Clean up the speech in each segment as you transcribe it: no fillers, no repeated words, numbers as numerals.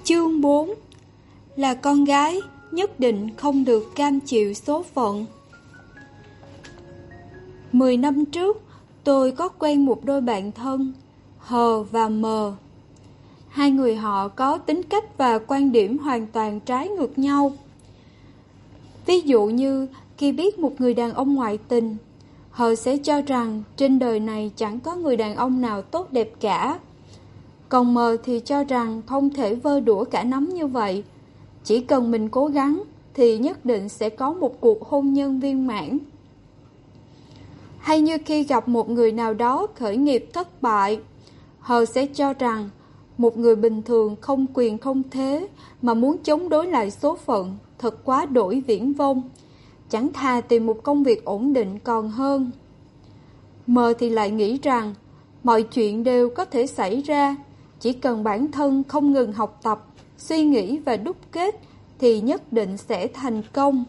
Chương 4 là con gái nhất định không được cam chịu số phận. 10 năm trước, tôi có quen một đôi bạn thân, Hờ và Mờ. Hai người họ có tính cách và quan điểm hoàn toàn trái ngược nhau. Ví dụ như khi biết một người đàn ông ngoại tình, Hờ sẽ cho rằng trên đời này chẳng có người đàn ông nào tốt đẹp cả. Còn Mờ thì cho rằng không thể vơ đũa cả nắm như vậy. Chỉ cần mình cố gắng thì nhất định sẽ có một cuộc hôn nhân viên mãn. Hay như khi gặp một người nào đó khởi nghiệp thất bại, Hờ sẽ cho rằng một người bình thường không quyền không thế mà muốn chống đối lại số phận thật quá đỗi viển vông, chẳng thà tìm một công việc ổn định còn hơn. Mờ thì lại nghĩ rằng mọi chuyện đều có thể xảy ra, chỉ cần bản thân không ngừng học tập, suy nghĩ và đúc kết thì nhất định sẽ thành công.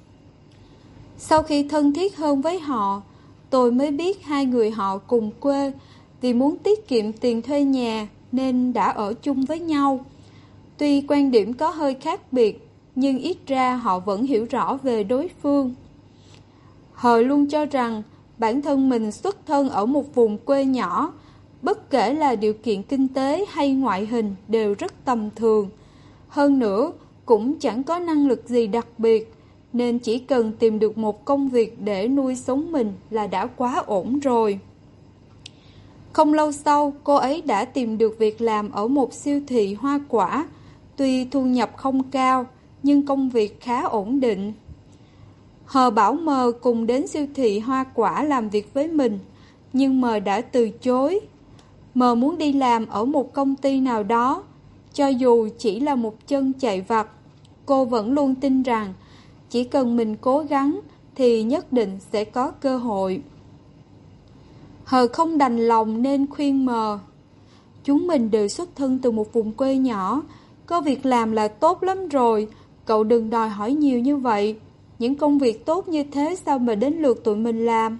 Sau khi thân thiết hơn với họ, tôi mới biết hai người họ cùng quê, vì muốn tiết kiệm tiền thuê nhà nên đã ở chung với nhau. Tuy quan điểm có hơi khác biệt, nhưng ít ra họ vẫn hiểu rõ về đối phương. Hờ luôn cho rằng bản thân mình xuất thân ở một vùng quê nhỏ, bất kể là điều kiện kinh tế hay ngoại hình đều rất tầm thường. Hơn nữa, cũng chẳng có năng lực gì đặc biệt, nên chỉ cần tìm được một công việc để nuôi sống mình là đã quá ổn rồi. Không lâu sau, cô ấy đã tìm được việc làm ở một siêu thị hoa quả. Tuy thu nhập không cao, nhưng công việc khá ổn định. Hờ bảo Mờ cùng đến siêu thị hoa quả làm việc với mình, nhưng Mờ đã từ chối. Mờ muốn đi làm ở một công ty nào đó, cho dù chỉ là một chân chạy vặt. Cô vẫn luôn tin rằng chỉ cần mình cố gắng thì nhất định sẽ có cơ hội. Hờ không đành lòng nên khuyên Mờ: chúng mình đều xuất thân từ một vùng quê nhỏ, có việc làm là tốt lắm rồi, cậu đừng đòi hỏi nhiều như vậy. Những công việc tốt như thế sao mà đến lượt tụi mình làm?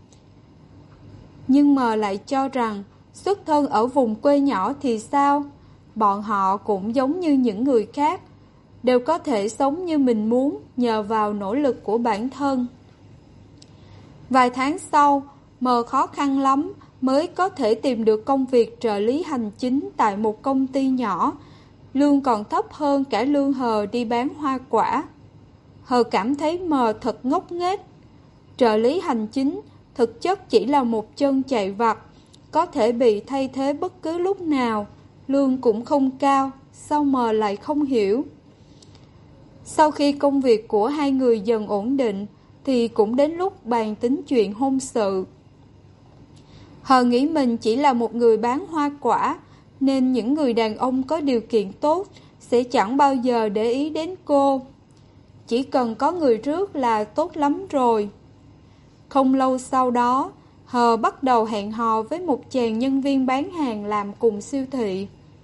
Nhưng Mờ lại cho rằng xuất thân ở vùng quê nhỏ thì sao? Bọn họ cũng giống như những người khác, đều có thể sống như mình muốn nhờ vào nỗ lực của bản thân. Vài tháng sau, Mờ khó khăn lắm mới có thể tìm được công việc trợ lý hành chính tại một công ty nhỏ, lương còn thấp hơn cả lương Hờ đi bán hoa quả. Hờ cảm thấy Mờ thật ngốc nghếch. Trợ lý hành chính thực chất chỉ là một chân chạy vặt, có thể bị thay thế bất cứ lúc nào, lương cũng không cao, sao Mờ lại không hiểu? Sau khi công việc của hai người dần ổn định, thì cũng đến lúc bàn tính chuyện hôn sự. Hờ nghĩ mình chỉ là một người bán hoa quả, nên những người đàn ông có điều kiện tốt sẽ chẳng bao giờ để ý đến cô. Chỉ cần có người rước là tốt lắm rồi. Không lâu sau đó, Hờ bắt đầu hẹn hò với một chàng nhân viên bán hàng làm cùng siêu thị.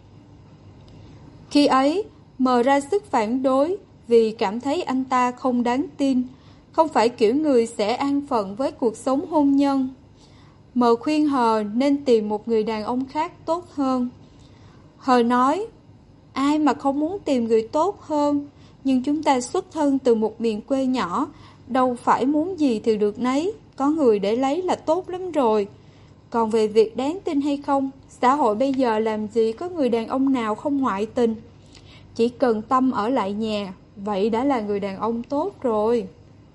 Khi ấy, Mờ ra sức phản đối vì cảm thấy anh ta không đáng tin, không phải kiểu người sẽ an phận với cuộc sống hôn nhân. Mờ khuyên Hờ nên tìm một người đàn ông khác tốt hơn. Hờ nói: ai mà không muốn tìm người tốt hơn, nhưng chúng ta xuất thân từ một miền quê nhỏ, đâu phải muốn gì thì được nấy, có người để lấy là tốt lắm rồi. Còn về việc đáng tin hay không, xã hội bây giờ làm gì có người đàn ông nào không ngoại tình. Chỉ cần tâm ở lại nhà, vậy đã là người đàn ông tốt rồi.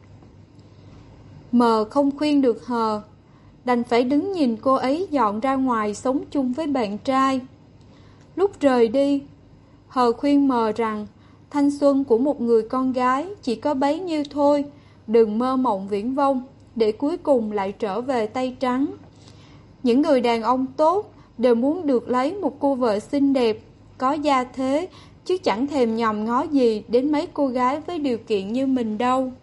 Mờ không khuyên được Hờ, đành phải đứng nhìn cô ấy dọn ra ngoài sống chung với bạn trai. Lúc rời đi, Hờ khuyên Mờ rằng thanh xuân của một người con gái chỉ có bấy nhiêu thôi, đừng mơ mộng viển vông, để cuối cùng lại trở về tay trắng. Những người đàn ông tốt đều muốn được lấy một cô vợ xinh đẹp, có gia thế, chứ chẳng thèm nhòm ngó gì đến mấy cô gái với điều kiện như mình đâu.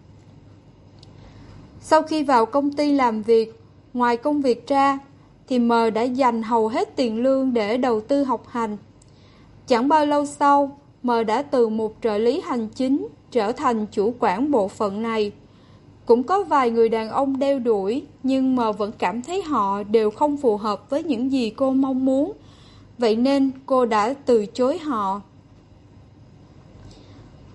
Sau khi vào công ty làm việc, ngoài công việc ra, thì Mờ đã dành hầu hết tiền lương để đầu tư học hành. Chẳng bao lâu sau, Mờ đã từ một trợ lý hành chính trở thành chủ quản bộ phận này. Cũng có vài người đàn ông đeo đuổi, nhưng Mờ vẫn cảm thấy họ đều không phù hợp với những gì cô mong muốn. Vậy nên cô đã từ chối họ.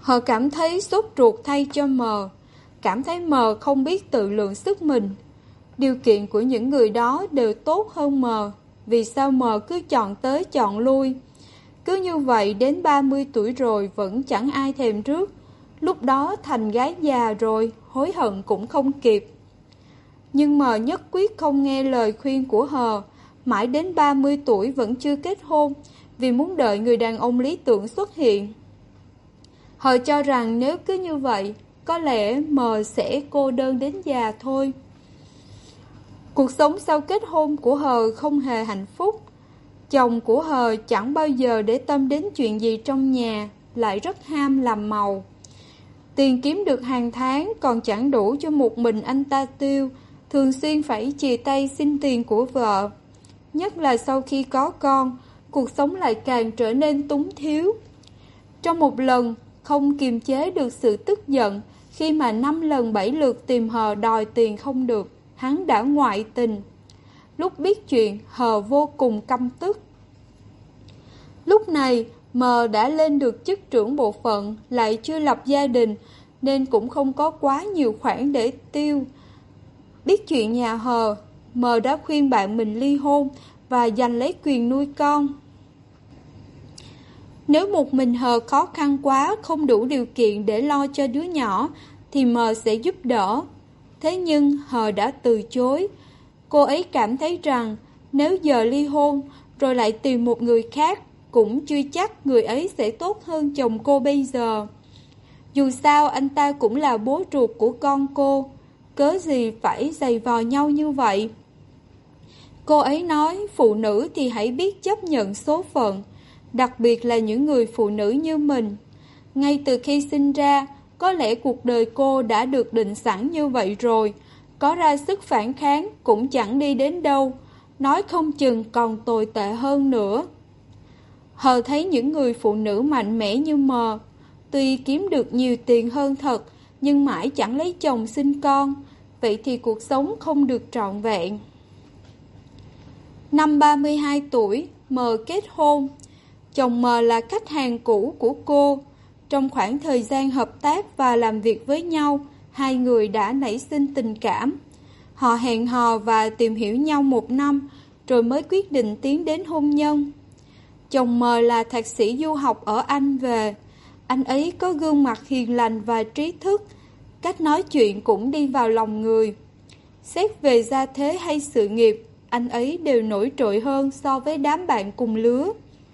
Hờ cảm thấy sốt ruột thay cho Mờ, cảm thấy Mờ không biết tự lượng sức mình. Điều kiện của những người đó đều tốt hơn Mờ, vì sao Mờ cứ chọn tới chọn lui. Cứ như vậy đến 30 tuổi rồi vẫn chẳng ai thèm rước. Lúc đó thành gái già rồi, hối hận cũng không kịp. Nhưng Mờ nhất quyết không nghe lời khuyên của Hờ, mãi đến 30 tuổi vẫn chưa kết hôn, vì muốn đợi người đàn ông lý tưởng xuất hiện. Hờ cho rằng nếu cứ như vậy, có lẽ Mờ sẽ cô đơn đến già thôi. Cuộc sống sau kết hôn của Hờ không hề hạnh phúc. Chồng của Hờ chẳng bao giờ để tâm đến chuyện gì trong nhà, lại rất ham làm màu. Tiền kiếm được hàng tháng còn chẳng đủ cho một mình anh ta tiêu, thường xuyên phải chìa tay xin tiền của vợ. Nhất là sau khi có con, cuộc sống lại càng trở nên túng thiếu. Trong một lần, không kiềm chế được sự tức giận khi mà 5 lần 7 lượt tìm Hờ đòi tiền không được, hắn đã ngoại tình. Lúc biết chuyện, Hờ vô cùng căm tức. Lúc này, Mờ đã lên được chức trưởng bộ phận, lại chưa lập gia đình, nên cũng không có quá nhiều khoản để tiêu. Biết chuyện nhà Hờ, Mờ đã khuyên bạn mình ly hôn và giành lấy quyền nuôi con. Nếu một mình Hờ khó khăn quá, không đủ điều kiện để lo cho đứa nhỏ, thì Mờ sẽ giúp đỡ. Thế nhưng Hờ đã từ chối. Cô ấy cảm thấy rằng nếu giờ ly hôn rồi lại tìm một người khác, cũng chưa chắc người ấy sẽ tốt hơn chồng cô bây giờ. Dù sao anh ta cũng là bố ruột của con cô, cớ gì phải giày vò nhau như vậy. Cô ấy nói phụ nữ thì hãy biết chấp nhận số phận, đặc biệt là những người phụ nữ như mình. Ngay từ khi sinh ra, có lẽ cuộc đời cô đã được định sẵn như vậy rồi, có ra sức phản kháng cũng chẳng đi đến đâu, nói không chừng còn tồi tệ hơn nữa. Hờ thấy những người phụ nữ mạnh mẽ như Mờ, tuy kiếm được nhiều tiền hơn thật, nhưng mãi chẳng lấy chồng sinh con, vậy thì cuộc sống không được trọn vẹn. Năm 32 tuổi, Mờ kết hôn. Chồng Mờ là khách hàng cũ của cô. Trong khoảng thời gian hợp tác và làm việc với nhau, hai người đã nảy sinh tình cảm. Họ hẹn hò và tìm hiểu nhau 1 năm, rồi mới quyết định tiến đến hôn nhân. Chồng Mờ là thạc sĩ du học ở Anh về. Anh ấy có gương mặt hiền lành và trí thức, cách nói chuyện cũng đi vào lòng người. Xét về gia thế hay sự nghiệp, anh ấy đều nổi trội hơn so với đám bạn cùng lứa.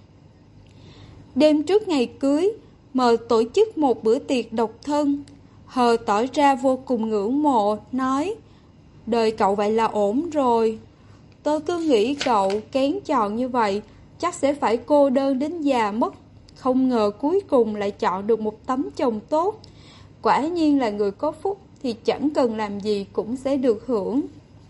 Đêm trước ngày cưới, Mờ tổ chức một bữa tiệc độc thân. Hờ tỏ ra vô cùng ngưỡng mộ, nói: "Đời cậu vậy là ổn rồi. Tôi cứ nghĩ cậu kén chọn như vậy, chắc sẽ phải cô đơn đến già mất. Không ngờ cuối cùng lại chọn được một tấm chồng tốt. Quả nhiên là người có phúc thì chẳng cần làm gì cũng sẽ được hưởng."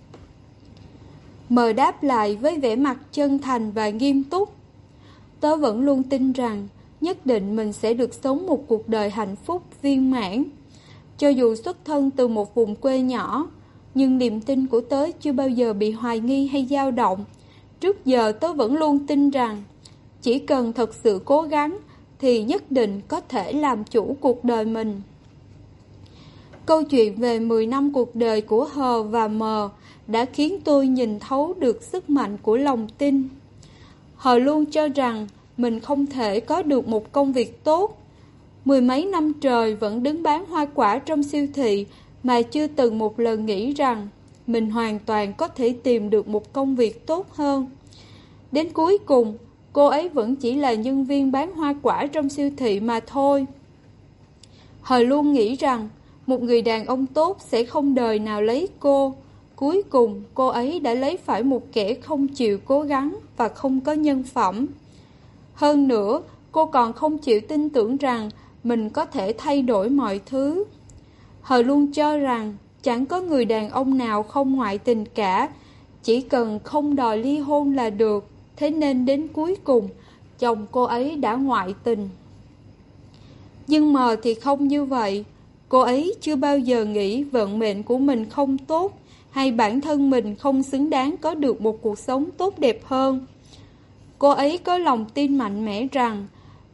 Mờ đáp lại với vẻ mặt chân thành và nghiêm túc: "Tớ vẫn luôn tin rằng nhất định mình sẽ được sống một cuộc đời hạnh phúc viên mãn. Cho dù xuất thân từ một vùng quê nhỏ, nhưng niềm tin của tớ chưa bao giờ bị hoài nghi hay dao động. Trước giờ tớ vẫn luôn tin rằng chỉ cần thật sự cố gắng thì nhất định có thể làm chủ cuộc đời mình." Câu chuyện về 10 năm cuộc đời của Hờ và Mờ đã khiến tôi nhìn thấu được sức mạnh của lòng tin. Hờ luôn cho rằng mình không thể có được một công việc tốt. 10 mấy năm trời vẫn đứng bán hoa quả trong siêu thị mà chưa từng một lần nghĩ rằng mình hoàn toàn có thể tìm được một công việc tốt hơn. Đến cuối cùng, cô ấy vẫn chỉ là nhân viên bán hoa quả trong siêu thị mà thôi. Hờ luôn nghĩ rằng một người đàn ông tốt sẽ không đời nào lấy cô. Cuối cùng, cô ấy đã lấy phải một kẻ không chịu cố gắng và không có nhân phẩm. Hơn nữa, cô còn không chịu tin tưởng rằng mình có thể thay đổi mọi thứ. Hờ luôn cho rằng chẳng có người đàn ông nào không ngoại tình cả, chỉ cần không đòi ly hôn là được. Thế nên đến cuối cùng, chồng cô ấy đã ngoại tình. Nhưng Mờ thì không như vậy. Cô ấy chưa bao giờ nghĩ vận mệnh của mình không tốt, hay bản thân mình không xứng đáng có được một cuộc sống tốt đẹp hơn. Cô ấy có lòng tin mạnh mẽ rằng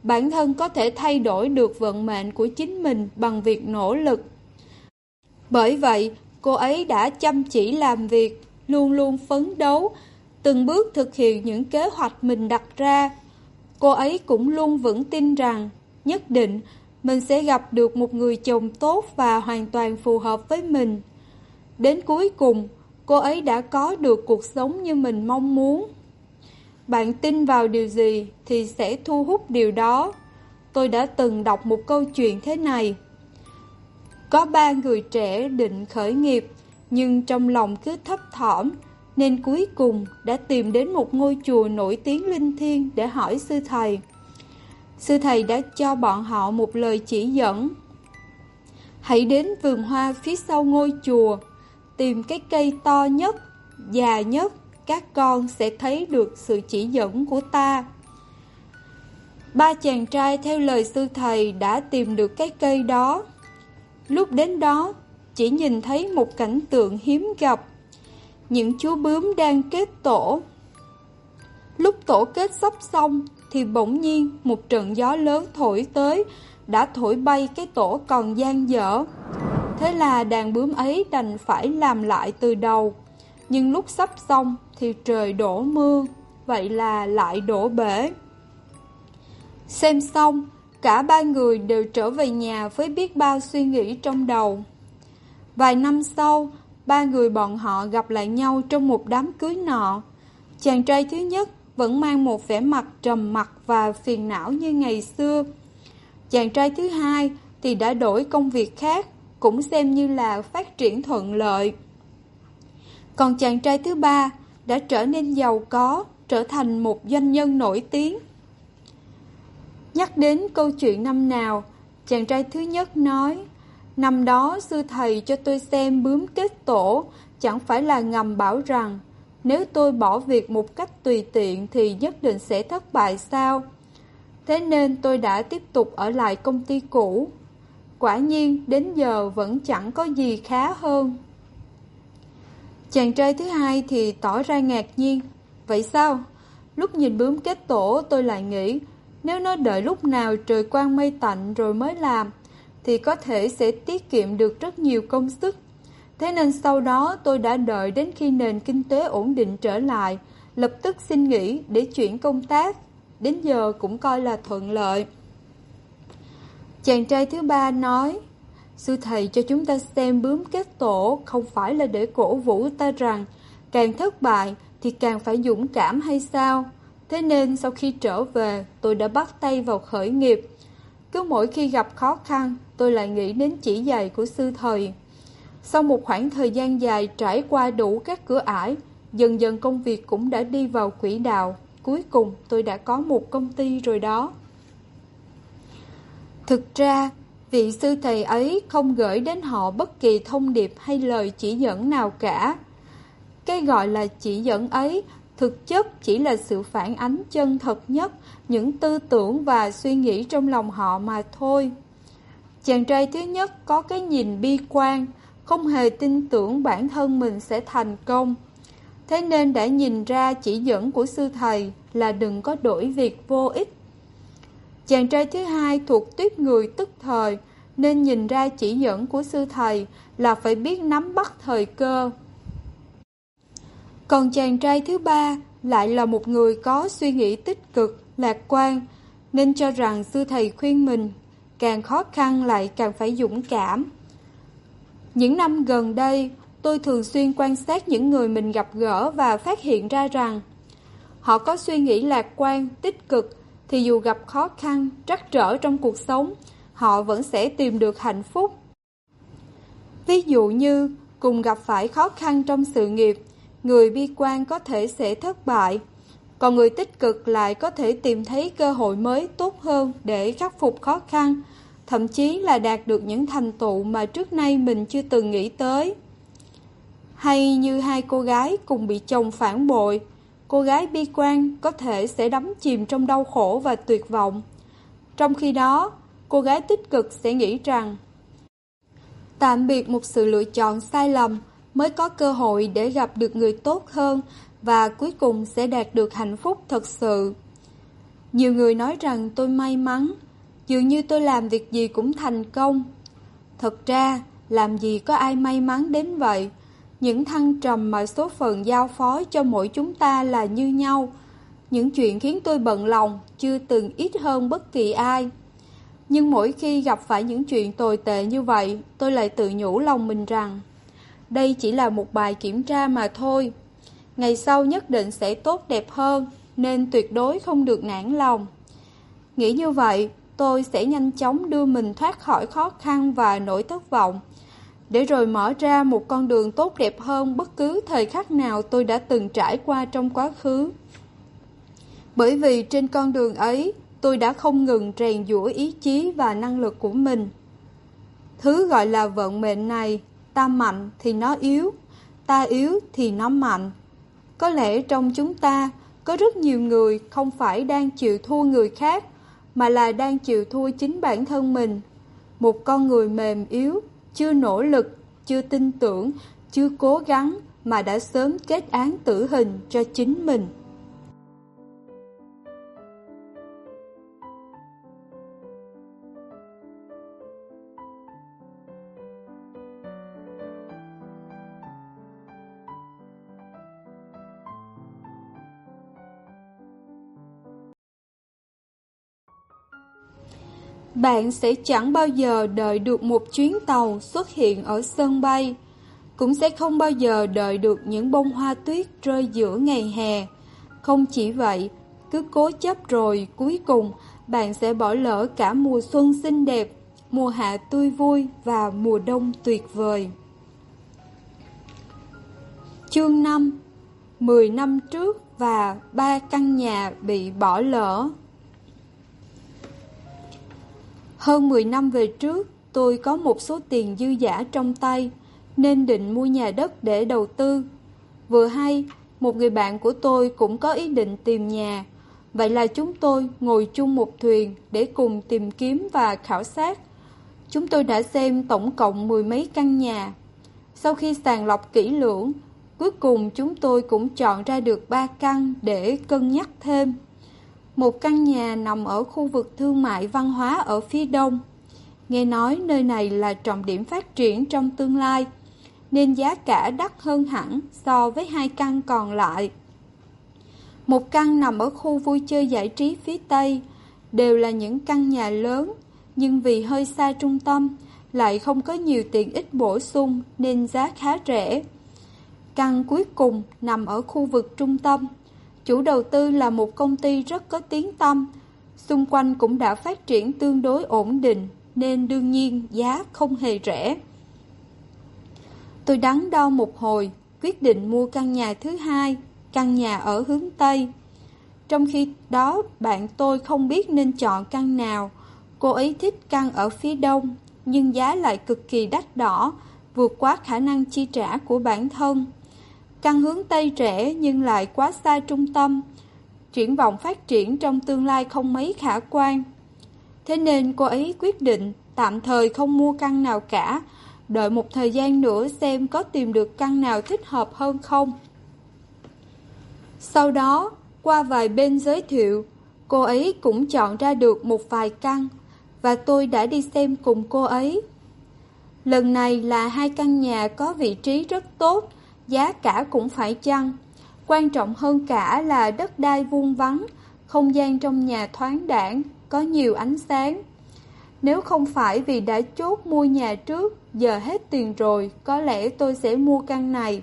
bản thân có thể thay đổi được vận mệnh của chính mình bằng việc nỗ lực. Bởi vậy, cô ấy đã chăm chỉ làm việc, luôn luôn phấn đấu, từng bước thực hiện những kế hoạch mình đặt ra. Cô ấy cũng luôn vững tin rằng nhất định mình sẽ gặp được một người chồng tốt và hoàn toàn phù hợp với mình. Đến cuối cùng, cô ấy đã có được cuộc sống như mình mong muốn. Bạn tin vào điều gì thì sẽ thu hút điều đó. Tôi đã từng đọc một câu chuyện thế này. Có 3 người trẻ định khởi nghiệp, nhưng trong lòng cứ thấp thỏm, nên cuối cùng đã tìm đến một ngôi chùa nổi tiếng linh thiêng để hỏi sư thầy. Sư thầy đã cho bọn họ một lời chỉ dẫn. Hãy đến vườn hoa phía sau ngôi chùa, tìm cái cây to nhất, già nhất, các con sẽ thấy được sự chỉ dẫn của ta. 3 chàng trai theo lời sư thầy đã tìm được cái cây đó. Lúc đến đó, chỉ nhìn thấy một cảnh tượng hiếm gặp. Những chú bướm đang kết tổ. Lúc tổ kết sắp xong thì bỗng nhiên một trận gió lớn thổi tới, đã thổi bay cái tổ còn dang dở. Thế là đàn bướm ấy đành phải làm lại từ đầu. Nhưng lúc sắp xong thì trời đổ mưa, vậy là lại đổ bể. Xem xong, cả 3 người đều trở về nhà với biết bao suy nghĩ trong đầu. Vài năm sau, 3 người bọn họ gặp lại nhau trong một đám cưới nọ. Chàng trai thứ nhất vẫn mang một vẻ mặt trầm mặc và phiền não như ngày xưa. Chàng trai thứ hai thì đã đổi công việc khác, cũng xem như là phát triển thuận lợi. Còn chàng trai thứ ba đã trở nên giàu có, trở thành một doanh nhân nổi tiếng. Nhắc đến câu chuyện năm nào, chàng trai thứ nhất nói, năm đó sư thầy cho tôi xem bướm kết tổ, chẳng phải là ngầm bảo rằng nếu tôi bỏ việc một cách tùy tiện thì nhất định sẽ thất bại sao? Thế nên tôi đã tiếp tục ở lại công ty cũ. Quả nhiên đến giờ vẫn chẳng có gì khá hơn. Chàng trai thứ hai thì tỏ ra ngạc nhiên. Vậy sao? Lúc nhìn bướm kết tổ tôi lại nghĩ, nếu nó đợi lúc nào trời quang mây tạnh rồi mới làm, thì có thể sẽ tiết kiệm được rất nhiều công sức. Thế nên sau đó tôi đã đợi đến khi nền kinh tế ổn định trở lại, lập tức xin nghỉ để chuyển công tác. Đến giờ cũng coi là thuận lợi. Chàng trai thứ ba nói, sư thầy cho chúng ta xem bướm kết tổ không phải là để cổ vũ ta rằng càng thất bại thì càng phải dũng cảm hay sao? Thế nên sau khi trở về, tôi đã bắt tay vào khởi nghiệp. Cứ mỗi khi gặp khó khăn, tôi lại nghĩ đến chỉ dạy của sư thầy. Sau một khoảng thời gian dài trải qua đủ các cửa ải, dần dần công việc cũng đã đi vào quỹ đạo. Cuối cùng tôi đã có một công ty rồi đó. Thực ra, vị sư thầy ấy không gửi đến họ bất kỳ thông điệp hay lời chỉ dẫn nào cả. Cái gọi là chỉ dẫn ấy thực chất chỉ là sự phản ánh chân thật nhất những tư tưởng và suy nghĩ trong lòng họ mà thôi. Chàng trai thứ nhất có cái nhìn bi quan, không hề tin tưởng bản thân mình sẽ thành công. Thế nên đã nhìn ra chỉ dẫn của sư thầy là đừng có đổi việc vô ích. Chàng trai thứ hai thuộc tuýp người tức thời, nên nhìn ra chỉ dẫn của sư thầy là phải biết nắm bắt thời cơ. Còn chàng trai thứ ba lại là một người có suy nghĩ tích cực, lạc quan, nên cho rằng sư thầy khuyên mình càng khó khăn lại càng phải dũng cảm. Những năm gần đây, tôi thường xuyên quan sát những người mình gặp gỡ và phát hiện ra rằng họ có suy nghĩ lạc quan, tích cực thì dù gặp khó khăn, trắc trở trong cuộc sống, họ vẫn sẽ tìm được hạnh phúc. Ví dụ như cùng gặp phải khó khăn trong sự nghiệp, người bi quan có thể sẽ thất bại, còn người tích cực lại có thể tìm thấy cơ hội mới tốt hơn để khắc phục khó khăn, thậm chí là đạt được những thành tựu mà trước nay mình chưa từng nghĩ tới. Hay như 2 cô gái cùng bị chồng phản bội, cô gái bi quan có thể sẽ đắm chìm trong đau khổ và tuyệt vọng. Trong khi đó, cô gái tích cực sẽ nghĩ rằng tạm biệt một sự lựa chọn sai lầm mới có cơ hội để gặp được người tốt hơn và cuối cùng sẽ đạt được hạnh phúc thật sự. Nhiều người nói rằng tôi may mắn, dường như tôi làm việc gì cũng thành công. Thật ra, làm gì có ai may mắn đến vậy. Những thăng trầm mà số phận giao phó cho mỗi chúng ta là như nhau. Những chuyện khiến tôi bận lòng chưa từng ít hơn bất kỳ ai. Nhưng mỗi khi gặp phải những chuyện tồi tệ như vậy, tôi lại tự nhủ lòng mình rằng đây chỉ là một bài kiểm tra mà thôi. Ngày sau nhất định sẽ tốt đẹp hơn, nên tuyệt đối không được nản lòng. Nghĩ như vậy, tôi sẽ nhanh chóng đưa mình thoát khỏi khó khăn và nỗi thất vọng, để rồi mở ra một con đường tốt đẹp hơn bất cứ thời khắc nào tôi đã từng trải qua trong quá khứ. Bởi vì trên con đường ấy, tôi đã không ngừng rèn giũa ý chí và năng lực của mình. Thứ gọi là vận mệnh này, ta mạnh thì nó yếu, ta yếu thì nó mạnh. Có lẽ trong chúng ta có rất nhiều người không phải đang chịu thua người khác, mà là đang chịu thua chính bản thân mình. Một con người mềm yếu, chưa nỗ lực, chưa tin tưởng, chưa cố gắng mà đã sớm kết án tử hình cho chính mình. Bạn sẽ chẳng bao giờ đợi được một chuyến tàu xuất hiện ở sân bay, cũng sẽ không bao giờ đợi được những bông hoa tuyết rơi giữa ngày hè. Không chỉ vậy, cứ cố chấp rồi cuối cùng bạn sẽ bỏ lỡ cả mùa xuân xinh đẹp, mùa hạ tươi vui và mùa đông tuyệt vời. Chương 5. 10 năm trước và 3 căn nhà bị bỏ lỡ. Hơn 10 năm về trước, tôi có một số tiền dư dả trong tay, nên định mua nhà đất để đầu tư. Vừa hay, một người bạn của tôi cũng có ý định tìm nhà. Vậy là chúng tôi ngồi chung một thuyền để cùng tìm kiếm và khảo sát. Chúng tôi đã xem tổng cộng 10 mấy căn nhà. Sau khi sàng lọc kỹ lưỡng, cuối cùng chúng tôi cũng chọn ra được 3 căn để cân nhắc thêm. Một căn nhà nằm ở khu vực thương mại văn hóa ở phía đông. Nghe nói nơi này là trọng điểm phát triển trong tương lai, nên giá cả đắt hơn hẳn so với 2 căn còn lại. Một căn nằm ở khu vui chơi giải trí phía tây. Đều là những căn nhà lớn, nhưng vì hơi xa trung tâm, lại không có nhiều tiện ích bổ sung nên giá khá rẻ. Căn cuối cùng nằm ở khu vực trung tâm. Chủ đầu tư là một công ty rất có tiếng tăm, xung quanh cũng đã phát triển tương đối ổn định, nên đương nhiên giá không hề rẻ. Tôi đắn đo một hồi, quyết định mua căn nhà thứ hai, căn nhà ở hướng Tây. Trong khi đó, bạn tôi không biết nên chọn căn nào. Cô ấy thích căn ở phía đông, nhưng giá lại cực kỳ đắt đỏ, vượt quá khả năng chi trả của bản thân. Căn hướng Tây rẻ nhưng lại quá xa trung tâm, triển vọng phát triển trong tương lai không mấy khả quan. Thế nên cô ấy quyết định tạm thời không mua căn nào cả, đợi một thời gian nữa xem có tìm được căn nào thích hợp hơn không. Sau đó, qua vài bên giới thiệu, cô ấy cũng chọn ra được một vài căn, và tôi đã đi xem cùng cô ấy. Lần này là 2 căn nhà có vị trí rất tốt, giá cả cũng phải chăng. Quan trọng hơn cả là đất đai vuông vắn, không gian trong nhà thoáng đãng, có nhiều ánh sáng. Nếu không phải vì đã chốt mua nhà trước, giờ hết tiền rồi, có lẽ tôi sẽ mua căn này.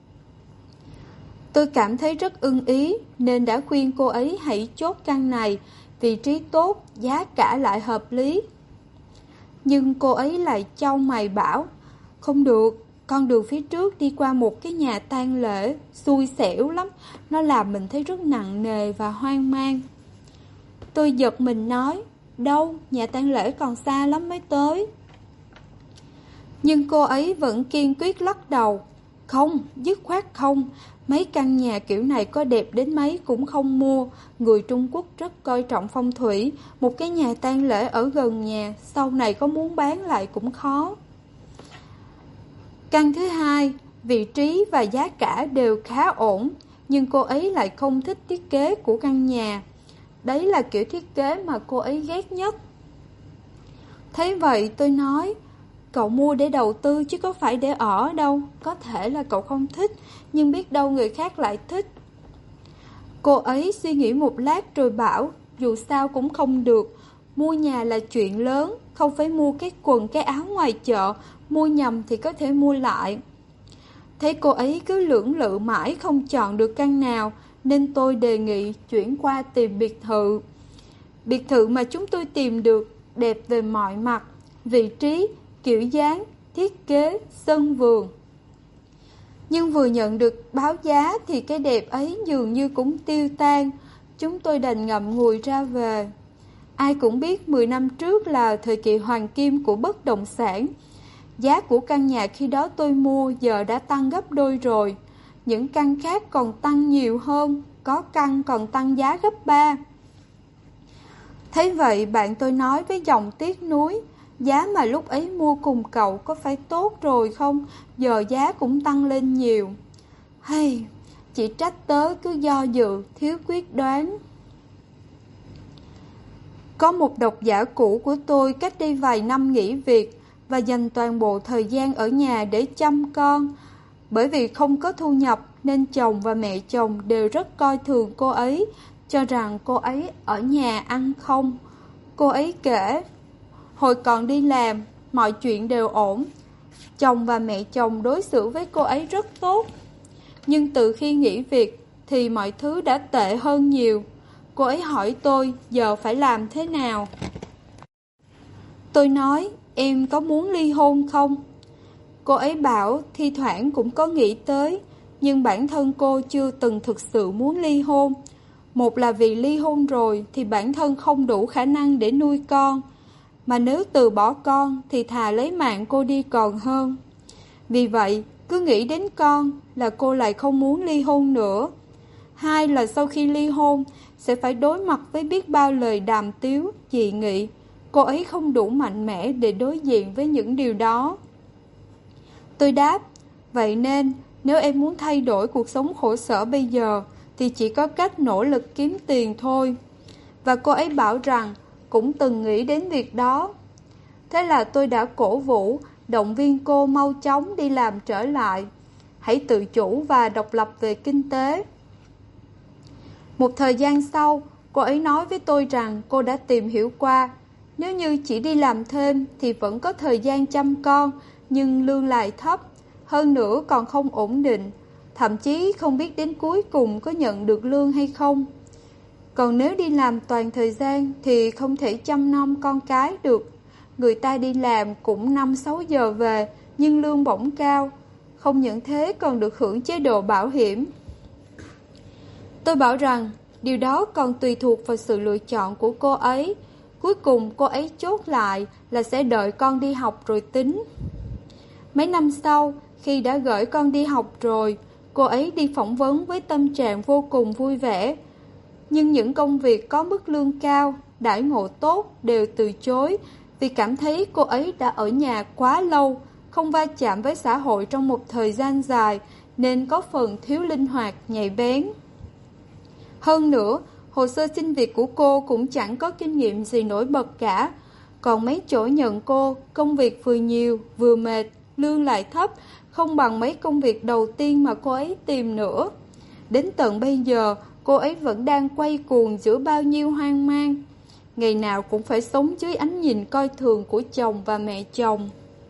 Tôi cảm thấy rất ưng ý, nên đã khuyên cô ấy hãy chốt căn này, vị trí tốt, giá cả lại hợp lý. Nhưng cô ấy lại chau mày bảo, không được, con đường phía trước đi qua một cái nhà tang lễ, xui xẻo lắm, nó làm mình thấy rất nặng nề và hoang mang. Tôi giật mình nói, đâu, nhà tang lễ còn xa lắm mới tới. Nhưng cô ấy vẫn kiên quyết lắc đầu, không, dứt khoát không, mấy căn nhà kiểu này có đẹp đến mấy cũng không mua, người Trung Quốc rất coi trọng phong thủy, một cái nhà tang lễ ở gần nhà, sau này có muốn bán lại cũng khó. Căn thứ hai, vị trí và giá cả đều khá ổn, nhưng cô ấy lại không thích thiết kế của căn nhà. đấy là kiểu thiết kế mà cô ấy ghét nhất. Thấy vậy tôi nói, cậu mua để đầu tư chứ có phải để ở đâu. Có thể là cậu không thích, nhưng biết đâu người khác lại thích. Cô ấy suy nghĩ một lát rồi bảo, dù sao cũng không được. Mua nhà là chuyện lớn, không phải mua cái quần cái áo ngoài chợ. Mua nhầm thì có thể mua lại. Thấy cô ấy cứ lưỡng lự mãi không chọn được căn nào, nên tôi đề nghị chuyển qua tìm biệt thự. Biệt thự mà chúng tôi tìm được đẹp về mọi mặt, vị trí, kiểu dáng, thiết kế, sân vườn. Nhưng vừa nhận được báo giá thì cái đẹp ấy dường như cũng tiêu tan. Chúng tôi đành ngậm ngùi ra về. Ai cũng biết 10 năm trước là thời kỳ hoàng kim của bất động sản. Giá của căn nhà khi đó tôi mua giờ đã tăng gấp đôi rồi. Những căn khác còn tăng nhiều hơn, có căn còn tăng giá gấp 3. Thấy vậy bạn tôi nói với giọng tiếc nuối, giá mà lúc ấy mua cùng cậu có phải tốt rồi không? Giờ giá cũng tăng lên nhiều. Hay, chỉ trách tớ cứ do dự, thiếu quyết đoán. Có một độc giả cũ của tôi cách đây vài năm nghỉ việc và dành toàn bộ thời gian ở nhà để chăm con. Bởi vì không có thu nhập nên chồng và mẹ chồng đều rất coi thường cô ấy, cho rằng cô ấy ở nhà ăn không. Cô ấy kể, hồi còn đi làm, mọi chuyện đều ổn. Chồng và mẹ chồng đối xử với cô ấy rất tốt. Nhưng từ khi nghỉ việc thì mọi thứ đã tệ hơn nhiều. Cô ấy hỏi tôi giờ phải làm thế nào. Tôi nói, em có muốn ly hôn không? Cô ấy bảo thi thoảng cũng có nghĩ tới, nhưng bản thân cô chưa từng thực sự muốn ly hôn. Một là vì ly hôn rồi thì bản thân không đủ khả năng để nuôi con, mà nếu từ bỏ con thì thà lấy mạng cô đi còn hơn. Vì vậy, cứ nghĩ đến con là cô lại không muốn ly hôn nữa. Hai là sau khi ly hôn sẽ phải đối mặt với biết bao lời đàm tiếu, dị nghị. Cô ấy không đủ mạnh mẽ để đối diện với những điều đó. Tôi đáp, vậy nên nếu em muốn thay đổi cuộc sống khổ sở bây giờ thì chỉ có cách nỗ lực kiếm tiền thôi. Và cô ấy bảo rằng cũng từng nghĩ đến việc đó. Thế là tôi đã cổ vũ, động viên cô mau chóng đi làm trở lại. Hãy tự chủ và độc lập về kinh tế. Một thời gian sau, cô ấy nói với tôi rằng cô đã tìm hiểu qua. Nếu như chỉ đi làm thêm thì vẫn có thời gian chăm con, nhưng lương lại thấp, hơn nữa còn không ổn định, thậm chí không biết đến cuối cùng có nhận được lương hay không. Còn nếu đi làm toàn thời gian thì không thể chăm nom con cái được. Người ta đi làm cũng 5-6 giờ về, nhưng lương bổng cao. Không những thế còn được hưởng chế độ bảo hiểm. Tôi bảo rằng điều đó còn tùy thuộc vào sự lựa chọn của cô ấy. Cuối cùng cô ấy chốt lại là sẽ đợi con đi học rồi tính. Mấy năm sau, khi đã gửi con đi học rồi, cô ấy đi phỏng vấn với tâm trạng vô cùng vui vẻ. Nhưng những công việc có mức lương cao, đãi ngộ tốt đều từ chối vì cảm thấy cô ấy đã ở nhà quá lâu, không va chạm với xã hội trong một thời gian dài nên có phần thiếu linh hoạt, nhạy bén. Hơn nữa, hồ sơ xin việc của cô cũng chẳng có kinh nghiệm gì nổi bật cả. Còn mấy chỗ nhận cô, công việc vừa nhiều, vừa mệt, lương lại thấp, không bằng mấy công việc đầu tiên mà cô ấy tìm nữa. Đến tận bây giờ, cô ấy vẫn đang quay cuồng giữa bao nhiêu hoang mang. Ngày nào cũng phải sống dưới ánh nhìn coi thường của chồng và mẹ chồng.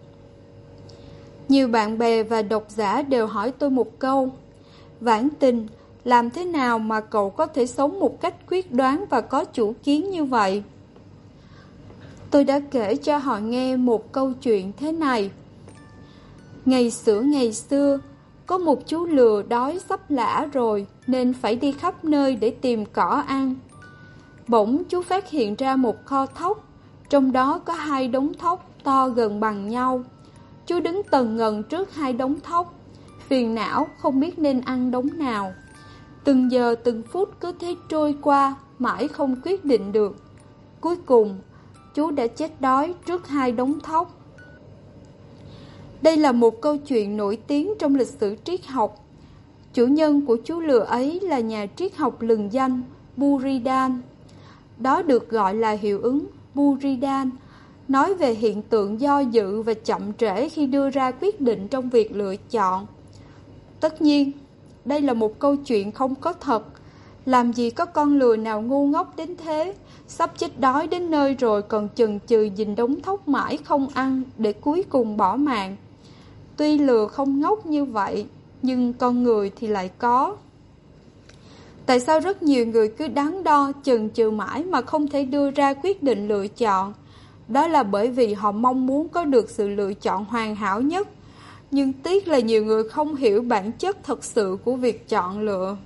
Nhiều bạn bè và độc giả đều hỏi tôi một câu: Vãn Tình, làm thế nào mà cậu có thể sống một cách quyết đoán và có chủ kiến như vậy? Tôi đã kể cho họ nghe một câu chuyện thế này. Ngày xưa, có một chú lừa đói sắp lả rồi nên phải đi khắp nơi để tìm cỏ ăn. Bỗng chú phát hiện ra một kho thóc, trong đó có 2 đống thóc to gần bằng nhau. Chú đứng tần ngần trước 2 đống thóc, phiền não không biết nên ăn đống nào. Từng giờ từng phút cứ thế trôi qua, mãi không quyết định được. Cuối cùng, chú đã chết đói trước 2 đống thóc. Đây là một câu chuyện nổi tiếng trong lịch sử triết học. Chủ nhân của chú lừa ấy là nhà triết học lừng danh Buridan. Đó được gọi là hiệu ứng Buridan, nói về hiện tượng do dự và chậm trễ khi đưa ra quyết định trong việc lựa chọn. Tất nhiên, đây là một câu chuyện không có thật. Làm gì có con lừa nào ngu ngốc đến thế, sắp chết đói đến nơi rồi còn chần chừ nhìn đống thóc mãi không ăn để cuối cùng bỏ mạng. Tuy lừa không ngốc như vậy, nhưng con người thì lại có. Tại sao rất nhiều người cứ đắn đo chần chừ mãi mà không thể đưa ra quyết định lựa chọn? Đó là bởi vì họ mong muốn có được sự lựa chọn hoàn hảo nhất. Nhưng tiếc là nhiều người không hiểu bản chất thật sự của việc chọn lựa.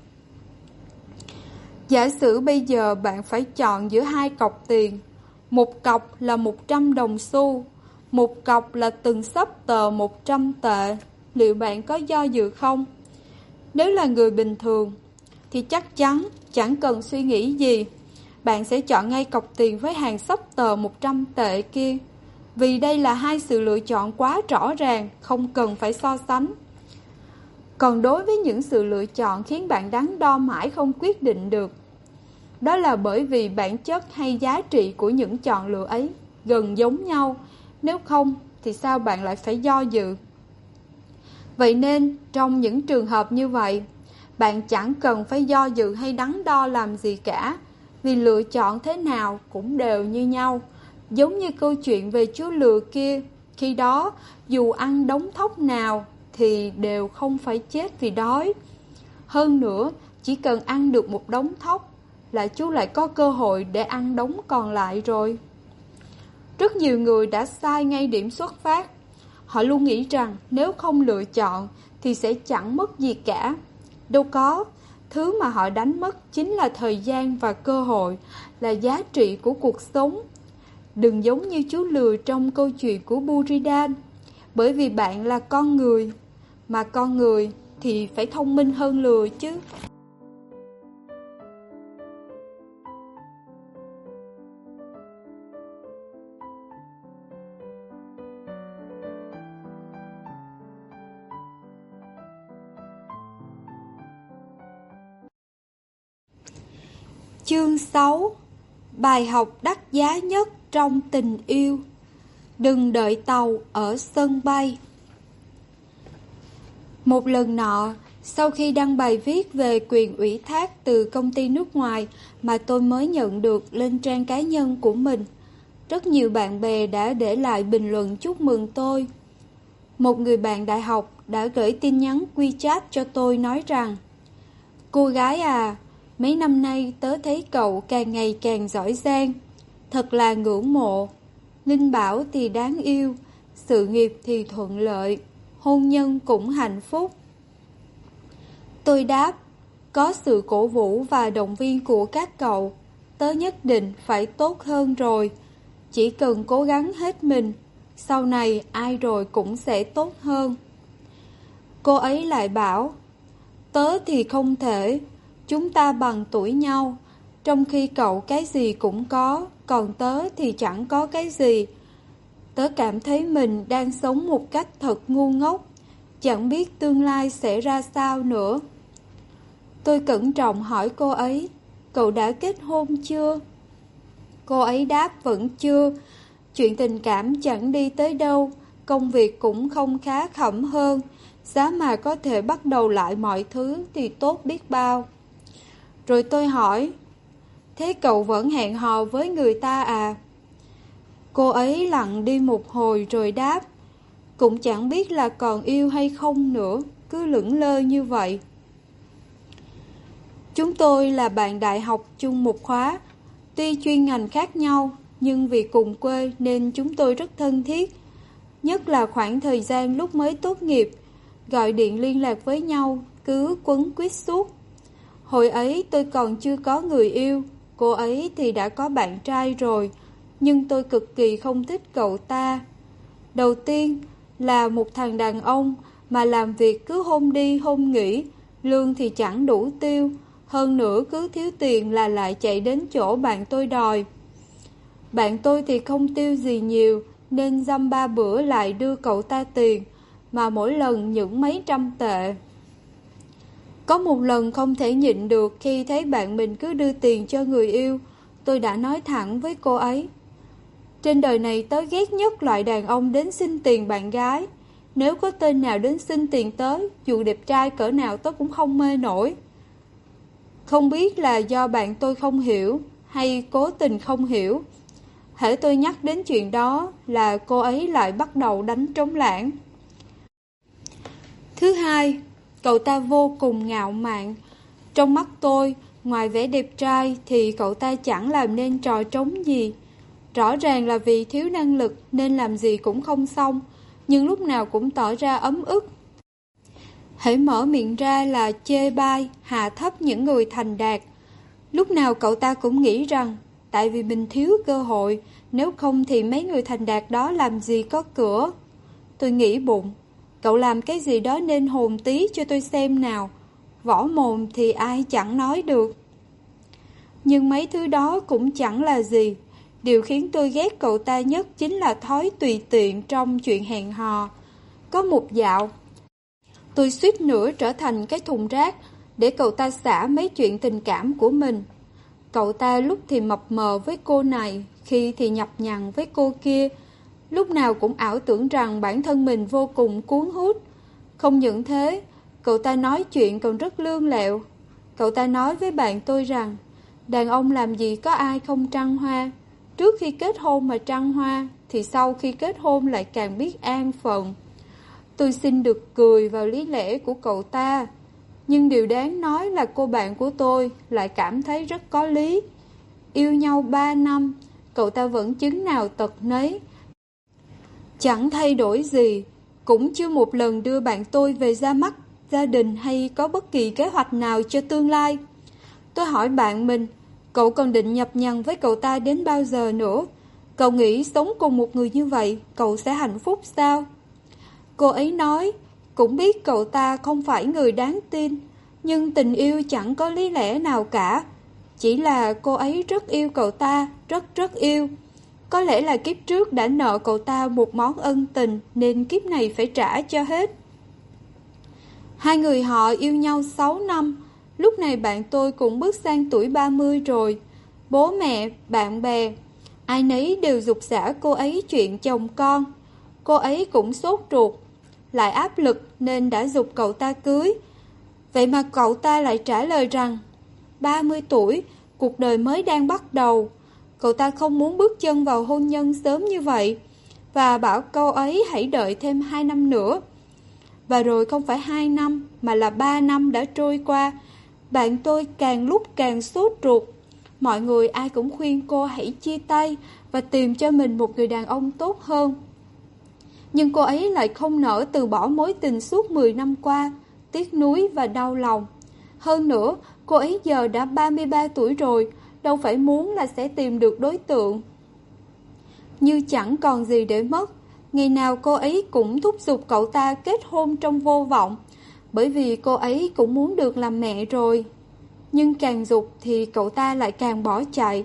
Giả sử bây giờ bạn phải chọn giữa hai cọc tiền. Một cọc là 100 đồng xu, một cọc là từng xấp tờ 100 tệ. Liệu bạn có do dự không? Nếu là người bình thường thì chắc chắn chẳng cần suy nghĩ gì, bạn sẽ chọn ngay cọc tiền với hàng xấp tờ 100 tệ kia. Vì đây là hai sự lựa chọn quá rõ ràng, không cần phải so sánh. Còn đối với những sự lựa chọn khiến bạn đắn đo mãi không quyết định được, đó là bởi vì bản chất hay giá trị của những chọn lựa ấy gần giống nhau. Nếu không thì sao bạn lại phải do dự? Vậy nên trong những trường hợp như vậy, bạn chẳng cần phải do dự hay đắn đo làm gì cả, vì lựa chọn thế nào cũng đều như nhau. Giống như câu chuyện về chú lừa kia, khi đó dù ăn đống thóc nào thì đều không phải chết vì đói. Hơn nữa, chỉ cần ăn được một đống thóc là chú lại có cơ hội để ăn đống còn lại rồi. Rất nhiều người đã sai ngay điểm xuất phát. Họ luôn nghĩ rằng nếu không lựa chọn thì sẽ chẳng mất gì cả. Đâu có, thứ mà họ đánh mất chính là thời gian và cơ hội, là giá trị của cuộc sống. Đừng giống như chú lừa trong câu chuyện của Buridan, bởi vì bạn là con người, mà con người thì phải thông minh hơn lừa chứ. Chương 6. Bài học đắt giá nhất trong tình yêu. Đừng đợi tàu ở sân bay. Một lần nọ, sau khi đăng bài viết về quyền ủy thác từ công ty nước ngoài mà tôi mới nhận được lên trang cá nhân của mình, rất nhiều bạn bè đã để lại bình luận chúc mừng tôi. Một người bạn đại học đã gửi tin nhắn WeChat cho tôi nói rằng: "Cô gái à, mấy năm nay tớ thấy cậu càng ngày càng giỏi giang, thật là ngưỡng mộ. Linh Bảo thì đáng yêu, sự nghiệp thì thuận lợi, hôn nhân cũng hạnh phúc." Tôi đáp: "Có sự cổ vũ và động viên của các cậu, tớ nhất định phải tốt hơn rồi. Chỉ cần cố gắng hết mình, sau này ai rồi cũng sẽ tốt hơn." Cô ấy lại bảo: "Tớ thì không thể, chúng ta bằng tuổi nhau, trong khi cậu cái gì cũng có, còn tớ thì chẳng có cái gì. Tớ cảm thấy mình đang sống một cách thật ngu ngốc, chẳng biết tương lai sẽ ra sao nữa." Tôi cẩn trọng hỏi cô ấy: "Cậu đã kết hôn chưa?" Cô ấy đáp: "Vẫn chưa. Chuyện tình cảm chẳng đi tới đâu, công việc cũng không khá khẩm hơn. Giá mà có thể bắt đầu lại mọi thứ thì tốt biết bao." Rồi tôi hỏi: "Thế cậu vẫn hẹn hò với người ta à?" Cô ấy lặng đi một hồi rồi đáp: "Cũng chẳng biết là còn yêu hay không nữa, cứ lững lơ như vậy." Chúng tôi là bạn đại học chung một khóa, tuy chuyên ngành khác nhau, nhưng vì cùng quê nên chúng tôi rất thân thiết. Nhất là khoảng thời gian lúc mới tốt nghiệp, gọi điện liên lạc với nhau, cứ quấn quýt suốt. Hồi ấy tôi còn chưa có người yêu, cô ấy thì đã có bạn trai rồi, nhưng tôi cực kỳ không thích cậu ta. Đầu tiên là một thằng đàn ông mà làm việc cứ hôm đi hôm nghỉ, lương thì chẳng đủ tiêu, hơn nữa cứ thiếu tiền là lại chạy đến chỗ bạn tôi đòi. Bạn tôi thì không tiêu gì nhiều nên dăm ba bữa lại đưa cậu ta tiền, mà mỗi lần những mấy trăm tệ. Có một lần không thể nhịn được khi thấy bạn mình cứ đưa tiền cho người yêu, tôi đã nói thẳng với cô ấy. Trên đời này tớ ghét nhất loại đàn ông đến xin tiền bạn gái. Nếu có tên nào đến xin tiền tớ, dù đẹp trai cỡ nào tớ cũng không mê nổi. Không biết là do bạn tôi không hiểu hay cố tình không hiểu. Hễ tôi nhắc đến chuyện đó là cô ấy lại bắt đầu đánh trống lảng. Thứ hai, cậu ta vô cùng ngạo mạn. Trong mắt tôi, ngoài vẻ đẹp trai thì cậu ta chẳng làm nên trò trống gì. Rõ ràng là vì thiếu năng lực nên làm gì cũng không xong, nhưng lúc nào cũng tỏ ra ấm ức. Hễ mở miệng ra là chê bai, hạ thấp những người thành đạt. Lúc nào cậu ta cũng nghĩ rằng tại vì mình thiếu cơ hội, nếu không thì mấy người thành đạt đó làm gì có cửa. Tôi nghĩ bụng, cậu làm cái gì đó nên hồn tí cho tôi xem nào. Võ mồm thì ai chẳng nói được. Nhưng mấy thứ đó cũng chẳng là gì. Điều khiến tôi ghét cậu ta nhất chính là thói tùy tiện trong chuyện hẹn hò. Có một dạo, tôi suýt nữa trở thành cái thùng rác để cậu ta xả mấy chuyện tình cảm của mình. Cậu ta lúc thì mập mờ với cô này, khi thì nhập nhằng với cô kia. Lúc nào cũng ảo tưởng rằng bản thân mình vô cùng cuốn hút. Không những thế, cậu ta nói chuyện còn rất lương lẹo. Cậu ta nói với bạn tôi rằng, đàn ông làm gì có ai không trăng hoa. Trước khi kết hôn mà trăng hoa, thì sau khi kết hôn lại càng biết an phận. Tôi xin được cười vào lý lẽ của cậu ta. Nhưng điều đáng nói là cô bạn của tôi lại cảm thấy rất có lý. Yêu nhau 3 năm, cậu ta vẫn chứng nào tật nấy. Chẳng thay đổi gì, cũng chưa một lần đưa bạn tôi về ra mắt gia đình hay có bất kỳ kế hoạch nào cho tương lai. Tôi hỏi bạn mình, cậu còn định nhập nhằng với cậu ta đến bao giờ nữa? Cậu nghĩ sống cùng một người như vậy, cậu sẽ hạnh phúc sao? Cô ấy nói, cũng biết cậu ta không phải người đáng tin, nhưng tình yêu chẳng có lý lẽ nào cả. Chỉ là cô ấy rất yêu cậu ta, rất yêu. Có lẽ là kiếp trước đã nợ cậu ta một món ân tình nên kiếp này phải trả cho hết. Hai người họ yêu nhau 6 năm. Lúc này bạn tôi cũng bước sang tuổi 30 rồi. Bố mẹ, bạn bè, ai nấy đều giục giã cô ấy chuyện chồng con. Cô ấy cũng sốt ruột, lại áp lực nên đã giục cậu ta cưới. Vậy mà cậu ta lại trả lời rằng 30 tuổi, cuộc đời mới đang bắt đầu. Cậu ta không muốn bước chân vào hôn nhân sớm như vậy và bảo cô ấy hãy đợi thêm 2 năm nữa. Và rồi không phải 2 năm mà là 3 năm đã trôi qua. Bạn tôi càng lúc càng sốt ruột. Mọi người ai cũng khuyên cô hãy chia tay và tìm cho mình một người đàn ông tốt hơn. Nhưng cô ấy lại không nỡ từ bỏ mối tình suốt 10 năm qua, tiếc nuối và đau lòng. Hơn nữa, cô ấy giờ đã 33 tuổi rồi, đâu phải muốn là sẽ tìm được đối tượng. Như chẳng còn gì để mất, ngày nào cô ấy cũng thúc giục cậu ta kết hôn trong vô vọng, bởi vì cô ấy cũng muốn được làm mẹ rồi. Nhưng càng giục thì cậu ta lại càng bỏ chạy.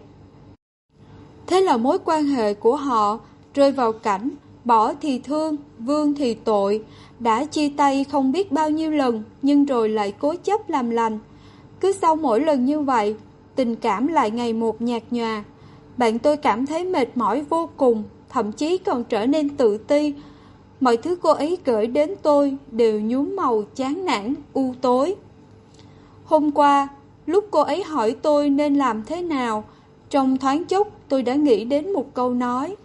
Thế là mối quan hệ của họ rơi vào cảnh bỏ thì thương, vương thì tội. Đã chia tay không biết bao nhiêu lần, nhưng rồi lại cố chấp làm lành. Cứ sau mỗi lần như vậy, tình cảm lại ngày một nhạt nhòa. Bạn tôi cảm thấy mệt mỏi vô cùng, thậm chí còn trở nên tự ti. Mọi thứ cô ấy gửi đến tôi đều nhuốm màu chán nản, u tối. Hôm qua, lúc cô ấy hỏi tôi nên làm thế nào, trong thoáng chốc tôi đã nghĩ đến một câu nói.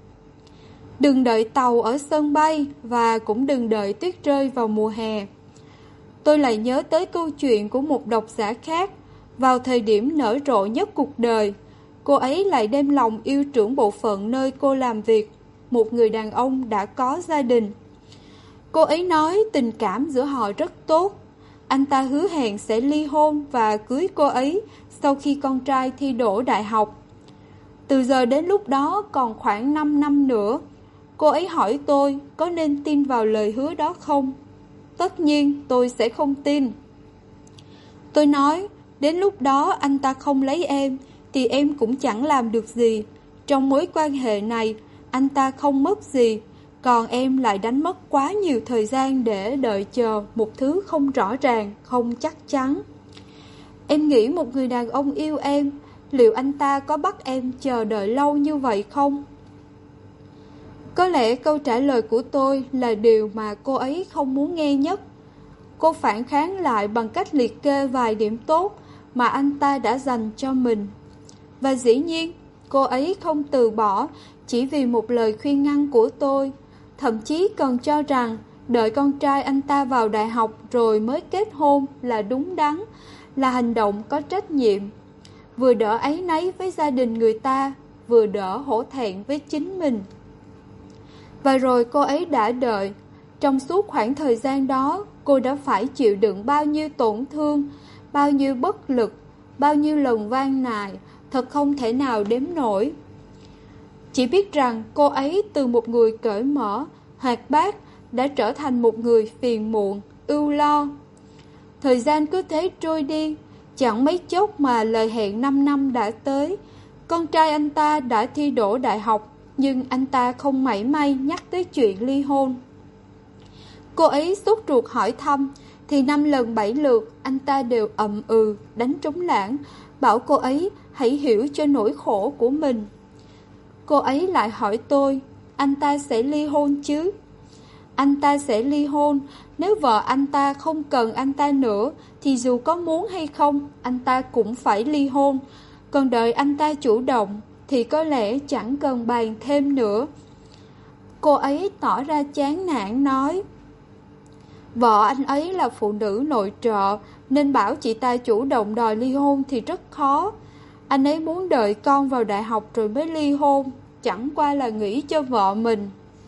Đừng đợi tàu ở sân bay và cũng đừng đợi tuyết rơi vào mùa hè. Tôi lại nhớ tới câu chuyện của một độc giả khác. Vào thời điểm nở rộ nhất cuộc đời, cô ấy lại đem lòng yêu trưởng bộ phận nơi cô làm việc, một người đàn ông đã có gia đình. Cô ấy nói tình cảm giữa họ rất tốt. Anh ta hứa hẹn sẽ ly hôn và cưới cô ấy sau khi con trai thi đỗ đại học. Từ giờ đến lúc đó còn khoảng 5 năm nữa. Cô ấy hỏi tôi có nên tin vào lời hứa đó không? Tất nhiên tôi sẽ không tin. Tôi nói, đến lúc đó anh ta không lấy em thì em cũng chẳng làm được gì. Trong mối quan hệ này, anh ta không mất gì, còn em lại đánh mất quá nhiều thời gian để đợi chờ một thứ không rõ ràng, không chắc chắn. Em nghĩ một người đàn ông yêu em liệu anh ta có bắt em chờ đợi lâu như vậy không? Có lẽ câu trả lời của tôi là điều mà cô ấy không muốn nghe nhất. Cô phản kháng lại bằng cách liệt kê vài điểm tốt mà anh ta đã dành cho mình. Và dĩ nhiên, cô ấy không từ bỏ chỉ vì một lời khuyên ngăn của tôi, thậm chí còn cho rằng đợi con trai anh ta vào đại học rồi mới kết hôn là đúng đắn, là hành động có trách nhiệm. Vừa đỡ áy náy với gia đình người ta, vừa đỡ hổ thẹn với chính mình. Và rồi cô ấy đã đợi. Trong suốt khoảng thời gian đó, cô đã phải chịu đựng bao nhiêu tổn thương, bao nhiêu bất lực, bao nhiêu lần van nài, thật không thể nào đếm nổi. Chỉ biết rằng cô ấy từ một người cởi mở, hoạt bát, đã trở thành một người phiền muộn, ưu lo. Thời gian cứ thế trôi đi, chẳng mấy chốc mà lời hẹn 5 năm đã tới. Con trai anh ta đã thi đỗ đại học, nhưng anh ta không mảy may nhắc tới chuyện ly hôn. Cô ấy sốt ruột hỏi thăm, thì 5 lần 7 lượt anh ta đều ậm ừ, đánh trống lảng, bảo cô ấy hãy hiểu cho nỗi khổ của mình. Cô ấy lại hỏi tôi, anh ta sẽ ly hôn chứ? Anh ta sẽ ly hôn, nếu vợ anh ta không cần anh ta nữa thì dù có muốn hay không, anh ta cũng phải ly hôn. Còn đợi anh ta chủ động thì có lẽ chẳng cần bàn thêm nữa. Cô ấy tỏ ra chán nản nói, vợ anh ấy là phụ nữ nội trợ nên bảo chị ta chủ động đòi ly hôn thì rất khó. Anh ấy muốn đợi con vào đại học rồi mới ly hôn, chẳng qua là nghĩ cho vợ mình.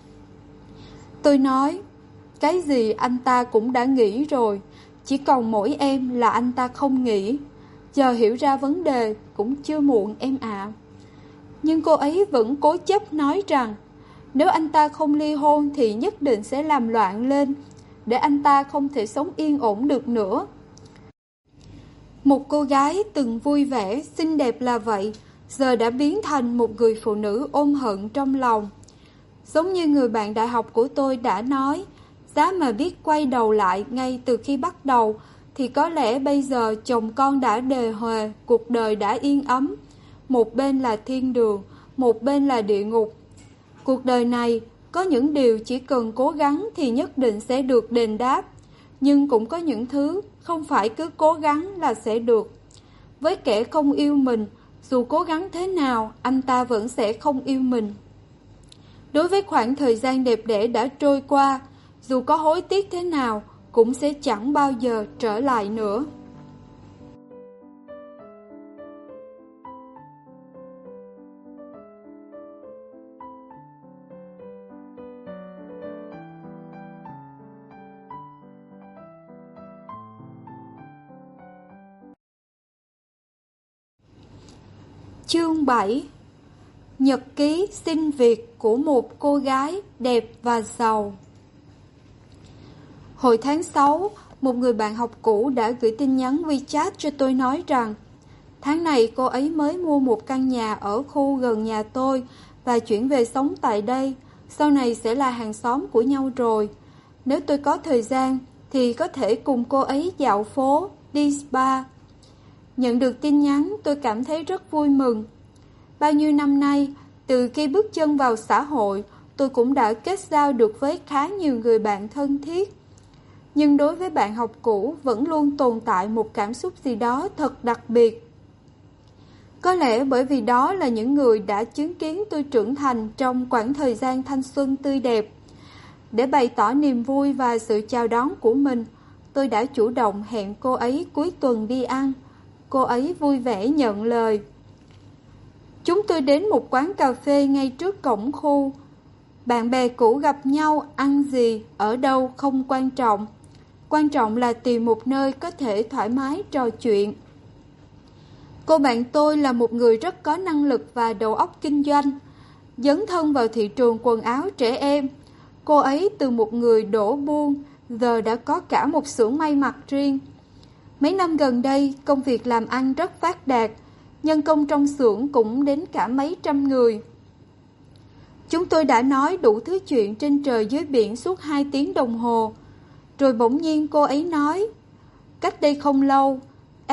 Tôi nói, cái gì anh ta cũng đã nghĩ rồi, chỉ còn mỗi em là anh ta không nghĩ. Giờ hiểu ra vấn đề cũng chưa muộn em ạ. Nhưng cô ấy vẫn cố chấp nói rằng, nếu anh ta không ly hôn thì nhất định sẽ làm loạn lên, để anh ta không thể sống yên ổn được nữa. Một cô gái từng vui vẻ, xinh đẹp là vậy, giờ đã biến thành một người phụ nữ ôm hận trong lòng. Giống như người bạn đại học của tôi đã nói, giá mà biết quay đầu lại ngay từ khi bắt đầu, thì có lẽ bây giờ chồng con đã đề huề, cuộc đời đã yên ấm. Một bên là thiên đường, một bên là địa ngục. Cuộc đời này, có những điều chỉ cần cố gắng thì nhất định sẽ được đền đáp. Nhưng cũng có những thứ không phải cứ cố gắng là sẽ được. Với kẻ không yêu mình, dù cố gắng thế nào, anh ta vẫn sẽ không yêu mình. Đối với khoảng thời gian đẹp đẽ đã trôi qua, dù có hối tiếc thế nào, cũng sẽ chẳng bao giờ trở lại nữa. Chương 7. Nhật ký xin việc của một cô gái đẹp và giàu. Hồi tháng 6, một người bạn học cũ đã gửi tin nhắn WeChat cho tôi nói rằng tháng này cô ấy mới mua một căn nhà ở khu gần nhà tôi và chuyển về sống tại đây, sau này sẽ là hàng xóm của nhau rồi. Nếu tôi có thời gian thì có thể cùng cô ấy dạo phố, đi spa. Nhận được tin nhắn, tôi cảm thấy rất vui mừng. Bao nhiêu năm nay, từ khi bước chân vào xã hội, tôi cũng đã kết giao được với khá nhiều người bạn thân thiết. Nhưng đối với bạn học cũ vẫn luôn tồn tại một cảm xúc gì đó thật đặc biệt. Có lẽ bởi vì đó là những người đã chứng kiến tôi trưởng thành trong quãng thời gian thanh xuân tươi đẹp. Để bày tỏ niềm vui và sự chào đón của mình, tôi đã chủ động hẹn cô ấy cuối tuần đi ăn. Cô ấy vui vẻ nhận lời. Chúng tôi đến một quán cà phê ngay trước cổng khu. Bạn bè cũ gặp nhau, ăn gì, ở đâu không quan trọng. Quan trọng là tìm một nơi có thể thoải mái trò chuyện. Cô bạn tôi là một người rất có năng lực và đầu óc kinh doanh. Dấn thân vào thị trường quần áo trẻ em. Cô ấy từ một người đổ buôn, giờ đã có cả một xưởng may mặc riêng. Mấy năm gần đây, công việc làm ăn rất phát đạt. Nhân công trong xưởng cũng đến cả mấy trăm người. Chúng tôi đã nói đủ thứ chuyện trên trời dưới biển suốt 2 tiếng đồng hồ. Rồi bỗng nhiên cô ấy nói, cách đây không lâu, F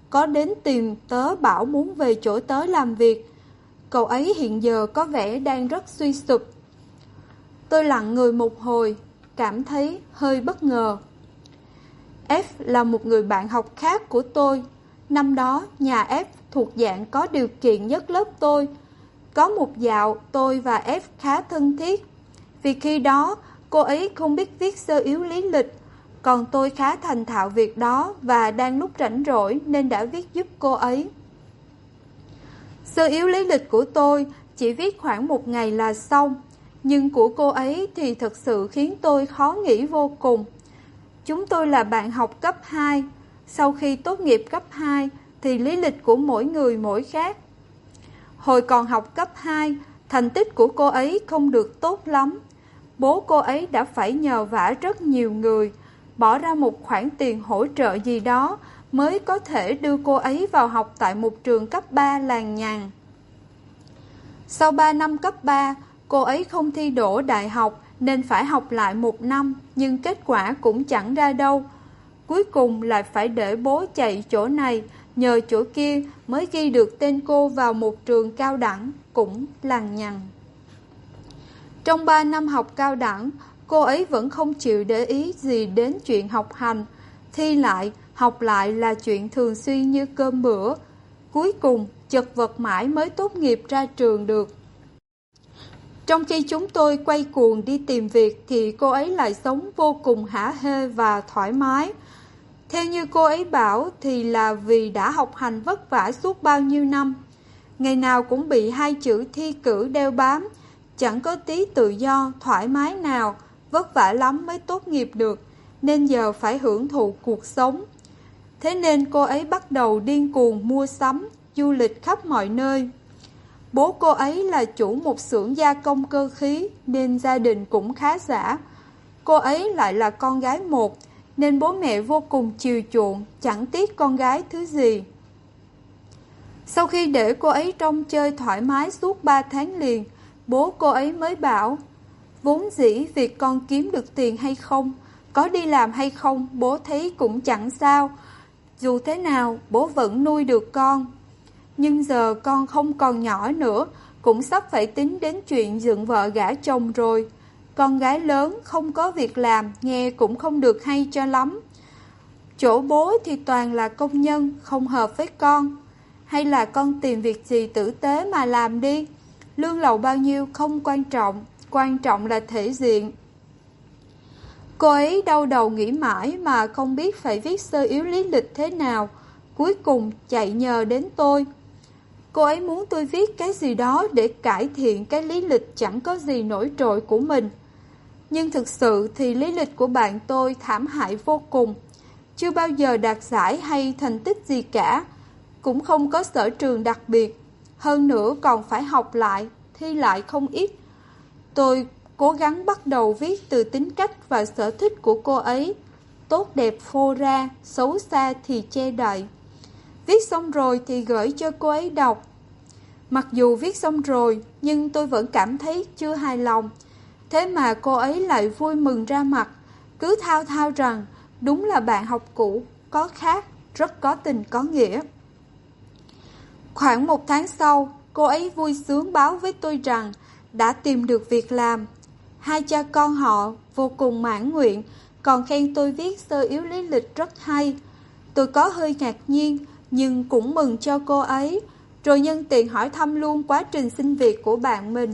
có đến tìm tớ bảo muốn về chỗ tớ làm việc. Cậu ấy hiện giờ có vẻ đang rất suy sụp. Tôi lặng người một hồi, cảm thấy hơi bất ngờ. F là một người bạn học khác của tôi. Năm đó, nhà F thuộc dạng có điều kiện nhất lớp tôi. Có một dạo, tôi và F khá thân thiết. Vì khi đó, cô ấy không biết viết sơ yếu lý lịch, còn tôi khá thành thạo việc đó và đang lúc rảnh rỗi nên đã viết giúp cô ấy. Sơ yếu lý lịch của tôi chỉ viết khoảng 1 ngày là xong, nhưng của cô ấy thì thật sự khiến tôi khó nghĩ vô cùng. Chúng tôi là bạn học cấp 2, sau khi tốt nghiệp cấp 2 thì lý lịch của mỗi người mỗi khác. Hồi còn học cấp 2, thành tích của cô ấy không được tốt lắm. Bố cô ấy đã phải nhờ vả rất nhiều người, bỏ ra một khoản tiền hỗ trợ gì đó mới có thể đưa cô ấy vào học tại một trường cấp 3 làng nhằng. Sau 3 năm cấp 3, cô ấy không thi đỗ đại học nên phải học lại 1 năm, nhưng kết quả cũng chẳng ra đâu. Cuối cùng lại phải để bố chạy chỗ này, nhờ chỗ kia mới ghi được tên cô vào một trường cao đẳng, cũng lằng nhằng. Trong 3 năm học cao đẳng, cô ấy vẫn không chịu để ý gì đến chuyện học hành. Thi lại, học lại là chuyện thường xuyên như cơm bữa. Cuối cùng, chật vật mãi mới tốt nghiệp ra trường được. Trong khi chúng tôi quay cuồng đi tìm việc thì cô ấy lại sống vô cùng hả hê và thoải mái. Theo như cô ấy bảo thì là vì đã học hành vất vả suốt bao nhiêu năm. Ngày nào cũng bị 2 chữ thi cử đeo bám, chẳng có tí tự do, thoải mái nào, vất vả lắm mới tốt nghiệp được, nên giờ phải hưởng thụ cuộc sống. Thế nên cô ấy bắt đầu điên cuồng mua sắm, du lịch khắp mọi nơi. Bố cô ấy là chủ một xưởng gia công cơ khí nên gia đình cũng khá giả. Cô ấy lại là con gái một nên bố mẹ vô cùng chiều chuộng, chẳng tiếc con gái thứ gì. Sau khi để cô ấy trông chơi thoải mái suốt 3 tháng liền, bố cô ấy mới bảo, vốn dĩ việc con kiếm được tiền hay không, có đi làm hay không, bố thấy cũng chẳng sao. Dù thế nào, bố vẫn nuôi được con. Nhưng giờ con không còn nhỏ nữa, cũng sắp phải tính đến chuyện dựng vợ gả chồng rồi. Con gái lớn không có việc làm, nghe cũng không được hay cho lắm. Chỗ bố thì toàn là công nhân, không hợp với con. Hay là con tìm việc gì tử tế mà làm đi. Lương lậu bao nhiêu không quan trọng là thể diện. Cô ấy đau đầu nghĩ mãi mà không biết phải viết sơ yếu lý lịch thế nào. Cuối cùng chạy nhờ đến tôi. Cô ấy muốn tôi viết cái gì đó để cải thiện cái lý lịch chẳng có gì nổi trội của mình. Nhưng thực sự thì lý lịch của bạn tôi thảm hại vô cùng. Chưa bao giờ đạt giải hay thành tích gì cả. Cũng không có sở trường đặc biệt. Hơn nữa còn phải học lại, thi lại không ít. Tôi cố gắng bắt đầu viết từ tính cách và sở thích của cô ấy. Tốt đẹp phô ra, xấu xa thì che đậy. Viết xong rồi thì gửi cho cô ấy đọc. Mặc dù viết xong rồi, nhưng tôi vẫn cảm thấy chưa hài lòng. Thế mà cô ấy lại vui mừng ra mặt, cứ thao thao rằng đúng là bạn học cũ, có khác, rất có tình có nghĩa. Khoảng 1 tháng sau, cô ấy vui sướng báo với tôi rằng đã tìm được việc làm. 2 cha con họ vô cùng mãn nguyện, còn khen tôi viết sơ yếu lý lịch rất hay. Tôi có hơi ngạc nhiên, nhưng cũng mừng cho cô ấy, rồi nhân tiện hỏi thăm luôn quá trình xin việc của bạn mình.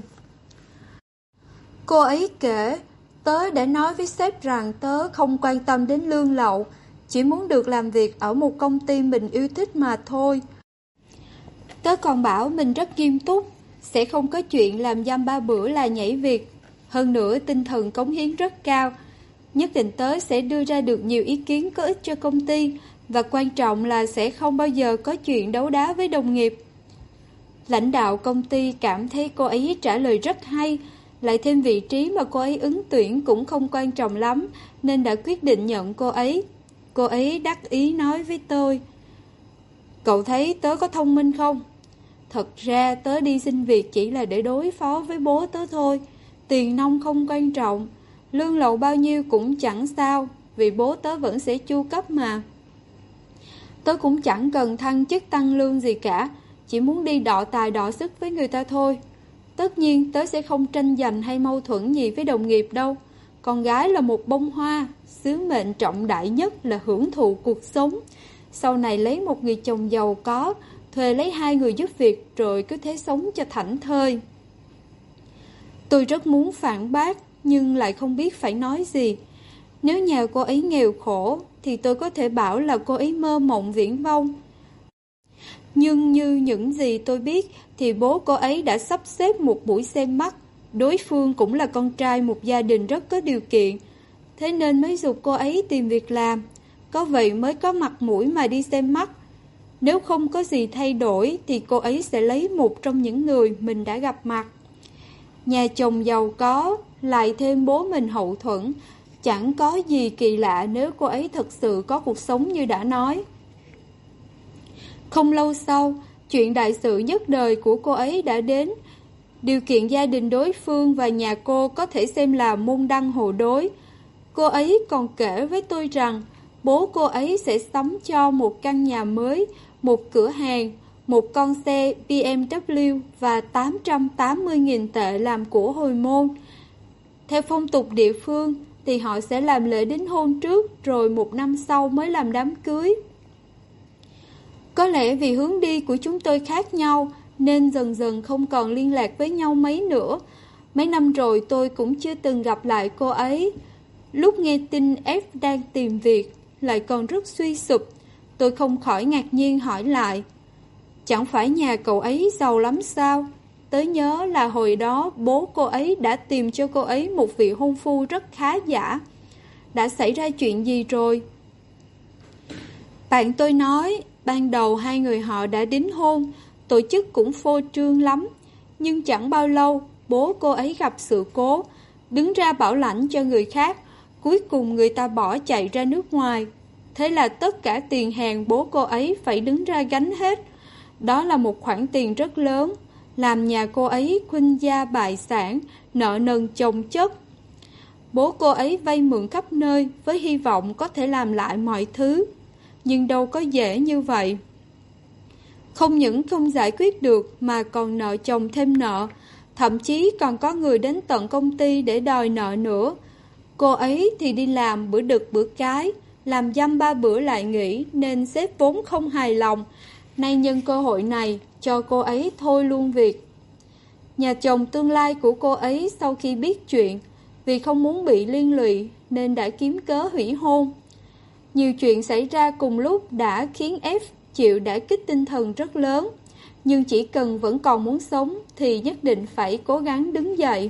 Cô ấy kể, tớ đã nói với sếp rằng tớ không quan tâm đến lương lậu, chỉ muốn được làm việc ở một công ty mình yêu thích mà thôi. Tớ còn bảo mình rất nghiêm túc, sẽ không có chuyện làm dăm 3 bữa là nhảy việc. Hơn nữa tinh thần cống hiến rất cao, nhất định tớ sẽ đưa ra được nhiều ý kiến có ích cho công ty, và quan trọng là sẽ không bao giờ có chuyện đấu đá với đồng nghiệp. Lãnh đạo công ty cảm thấy cô ấy trả lời rất hay, lại thêm vị trí mà cô ấy ứng tuyển cũng không quan trọng lắm, nên đã quyết định nhận cô ấy. Cô ấy đắc ý nói với tôi, cậu thấy tớ có thông minh không? Thật ra tớ đi xin việc chỉ là để đối phó với bố tớ thôi. Tiền nong không quan trọng, lương lậu bao nhiêu cũng chẳng sao, vì bố tớ vẫn sẽ chu cấp mà. Tớ cũng chẳng cần thăng chức tăng lương gì cả, chỉ muốn đi đọ tài đọ sức với người ta thôi. Tất nhiên tớ sẽ không tranh giành hay mâu thuẫn gì với đồng nghiệp đâu. Con gái là một bông hoa, sứ mệnh trọng đại nhất là hưởng thụ cuộc sống. Sau này lấy một người chồng giàu có, thuê lấy 2 người giúp việc rồi cứ thế sống cho thảnh thơi. Tôi rất muốn phản bác nhưng lại không biết phải nói gì. Nếu nhà cô ấy nghèo khổ thì tôi có thể bảo là cô ấy mơ mộng viển vông. Nhưng như những gì tôi biết thì bố cô ấy đã sắp xếp một buổi xem mắt. Đối phương cũng là con trai một gia đình rất có điều kiện, thế nên mới giục cô ấy tìm việc làm. Có vậy mới có mặt mũi mà đi xem mắt. Nếu không có gì thay đổi thì cô ấy sẽ lấy một trong những người mình đã gặp mặt. Nhà chồng giàu có, lại thêm bố mình hậu thuẫn, chẳng có gì kỳ lạ nếu cô ấy thật sự có cuộc sống như đã nói. Không lâu sau, chuyện đại sự nhất đời của cô ấy đã đến. Điều kiện gia đình đối phương và nhà cô có thể xem là môn đăng hộ đối. Cô ấy còn kể với tôi rằng bố cô ấy sẽ sắm cho một căn nhà mới, một cửa hàng, một con xe BMW và 880.000 tệ làm của hồi môn. Theo phong tục địa phương thì họ sẽ làm lễ đính hôn trước rồi 1 năm sau mới làm đám cưới. Có lẽ vì hướng đi của chúng tôi khác nhau nên dần dần không còn liên lạc với nhau mấy nữa. Mấy năm rồi tôi cũng chưa từng gặp lại cô ấy. Lúc nghe tin F đang tìm việc lại còn rất suy sụp, tôi không khỏi ngạc nhiên hỏi lại: chẳng phải nhà cậu ấy giàu lắm sao? Tớ nhớ là hồi đó bố cô ấy đã tìm cho cô ấy một vị hôn phu rất khá giả. Đã xảy ra chuyện gì rồi? Bạn tôi nói ban đầu 2 người họ đã đính hôn, tổ chức cũng phô trương lắm. Nhưng chẳng bao lâu bố cô ấy gặp sự cố, đứng ra bảo lãnh cho người khác. Cuối cùng người ta bỏ chạy ra nước ngoài. Thế là tất cả tiền hàng bố cô ấy phải đứng ra gánh hết. Đó là một khoản tiền rất lớn, làm nhà cô ấy khuynh gia bại sản, nợ nần chồng chất. Bố cô ấy vay mượn khắp nơi với hy vọng có thể làm lại mọi thứ. Nhưng đâu có dễ như vậy. Không những không giải quyết được mà còn nợ chồng thêm nợ, thậm chí còn có người đến tận công ty để đòi nợ nữa. Cô ấy thì đi làm bữa đực bữa cái, làm dăm 3 bữa lại nghỉ nên sếp vốn không hài lòng. Nay nhân cơ hội này cho cô ấy thôi luôn việc. Nhà chồng tương lai của cô ấy sau khi biết chuyện, vì không muốn bị liên lụy nên đã kiếm cớ hủy hôn. Nhiều chuyện xảy ra cùng lúc đã khiến F chịu đả kích tinh thần rất lớn. Nhưng chỉ cần vẫn còn muốn sống thì nhất định phải cố gắng đứng dậy.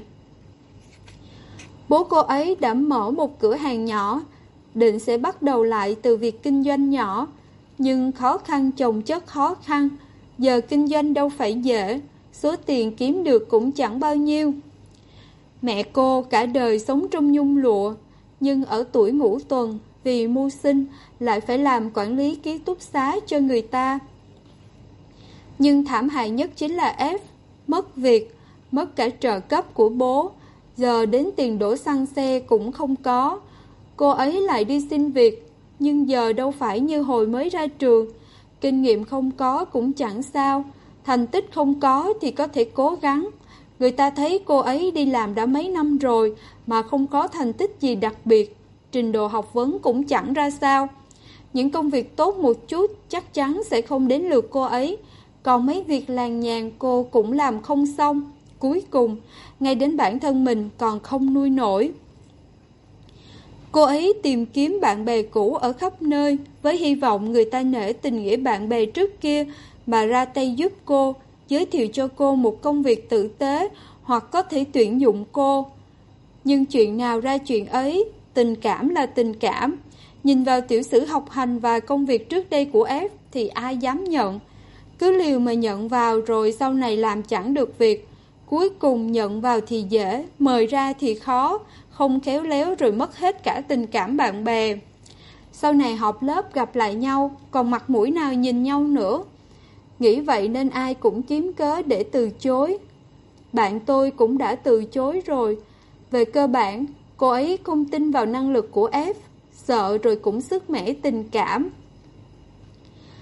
Bố cô ấy đã mở một cửa hàng nhỏ, định sẽ bắt đầu lại từ việc kinh doanh nhỏ. Nhưng khó khăn chồng chất khó khăn, giờ kinh doanh đâu phải dễ, số tiền kiếm được cũng chẳng bao nhiêu. Mẹ cô cả đời sống trong nhung lụa, nhưng ở tuổi ngũ tuần vì mưu sinh lại phải làm quản lý ký túc xá cho người ta. Nhưng thảm hại nhất chính là F mất việc, mất cả trợ cấp của bố, giờ đến tiền đổ xăng xe cũng không có. Cô ấy lại đi xin việc, nhưng giờ đâu phải như hồi mới ra trường, kinh nghiệm không có cũng chẳng sao, thành tích không có thì có thể cố gắng. Người ta thấy cô ấy đi làm đã mấy năm rồi mà không có thành tích gì đặc biệt, trình độ học vấn cũng chẳng ra sao. Những công việc tốt một chút chắc chắn sẽ không đến lượt cô ấy, còn mấy việc làng nhàng cô cũng làm không xong. Cuối cùng, ngay đến bản thân mình còn không nuôi nổi. Cô ấy tìm kiếm bạn bè cũ ở khắp nơi với hy vọng người ta nể tình nghĩa bạn bè trước kia mà ra tay giúp cô, giới thiệu cho cô một công việc tử tế hoặc có thể tuyển dụng cô. Nhưng chuyện nào ra chuyện ấy, tình cảm là tình cảm. Nhìn vào tiểu sử học hành và công việc trước đây của F thì ai dám nhận. Cứ liều mà nhận vào rồi sau này làm chẳng được việc. Cuối cùng nhận vào thì dễ, mời ra thì khó, không khéo léo rồi mất hết cả tình cảm bạn bè. Sau này họp lớp gặp lại nhau, còn mặt mũi nào nhìn nhau nữa. Nghĩ vậy nên ai cũng kiếm cớ để từ chối. Bạn tôi cũng đã từ chối rồi. Về cơ bản, cô ấy không tin vào năng lực của F, sợ rồi cũng sức mẻ tình cảm.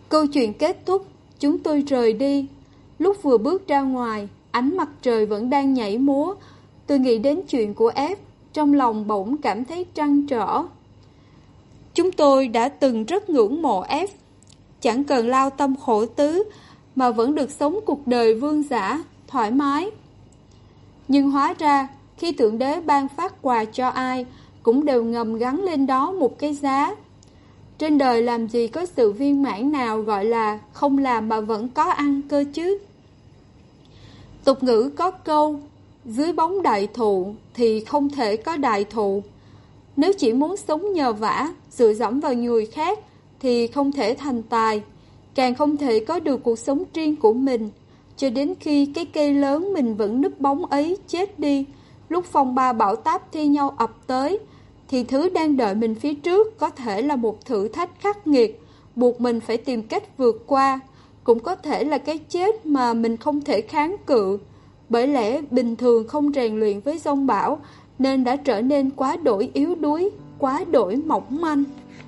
Câu chuyện kết thúc, chúng tôi rời đi. Lúc vừa bước ra ngoài, ánh mặt trời vẫn đang nhảy múa. Tôi nghĩ đến chuyện của F, trong lòng bỗng cảm thấy trăn trở. Chúng tôi đã từng rất ngưỡng mộ F, chẳng cần lao tâm khổ tứ mà vẫn được sống cuộc đời vương dã, thoải mái. Nhưng hóa ra, khi Thượng Đế ban phát quà cho ai, cũng đều ngầm gắn lên đó một cái giá. Trên đời làm gì có sự viên mãn nào gọi là không làm mà vẫn có ăn cơ chứ? Tục ngữ có câu, dưới bóng đại thụ thì không thể có đại thụ. Nếu chỉ muốn sống nhờ vả, dựa dẫm vào người khác thì không thể thành tài, càng không thể có được cuộc sống riêng của mình, cho đến khi cái cây lớn mình vẫn núp bóng ấy chết đi, lúc phong ba bão táp thi nhau ập tới, thì thứ đang đợi mình phía trước có thể là một thử thách khắc nghiệt, buộc mình phải tìm cách vượt qua, cũng có thể là cái chết mà mình không thể kháng cự, bởi lẽ bình thường không rèn luyện với giông bão nên đã trở nên quá đổi yếu đuối, quá đổi mỏng manh.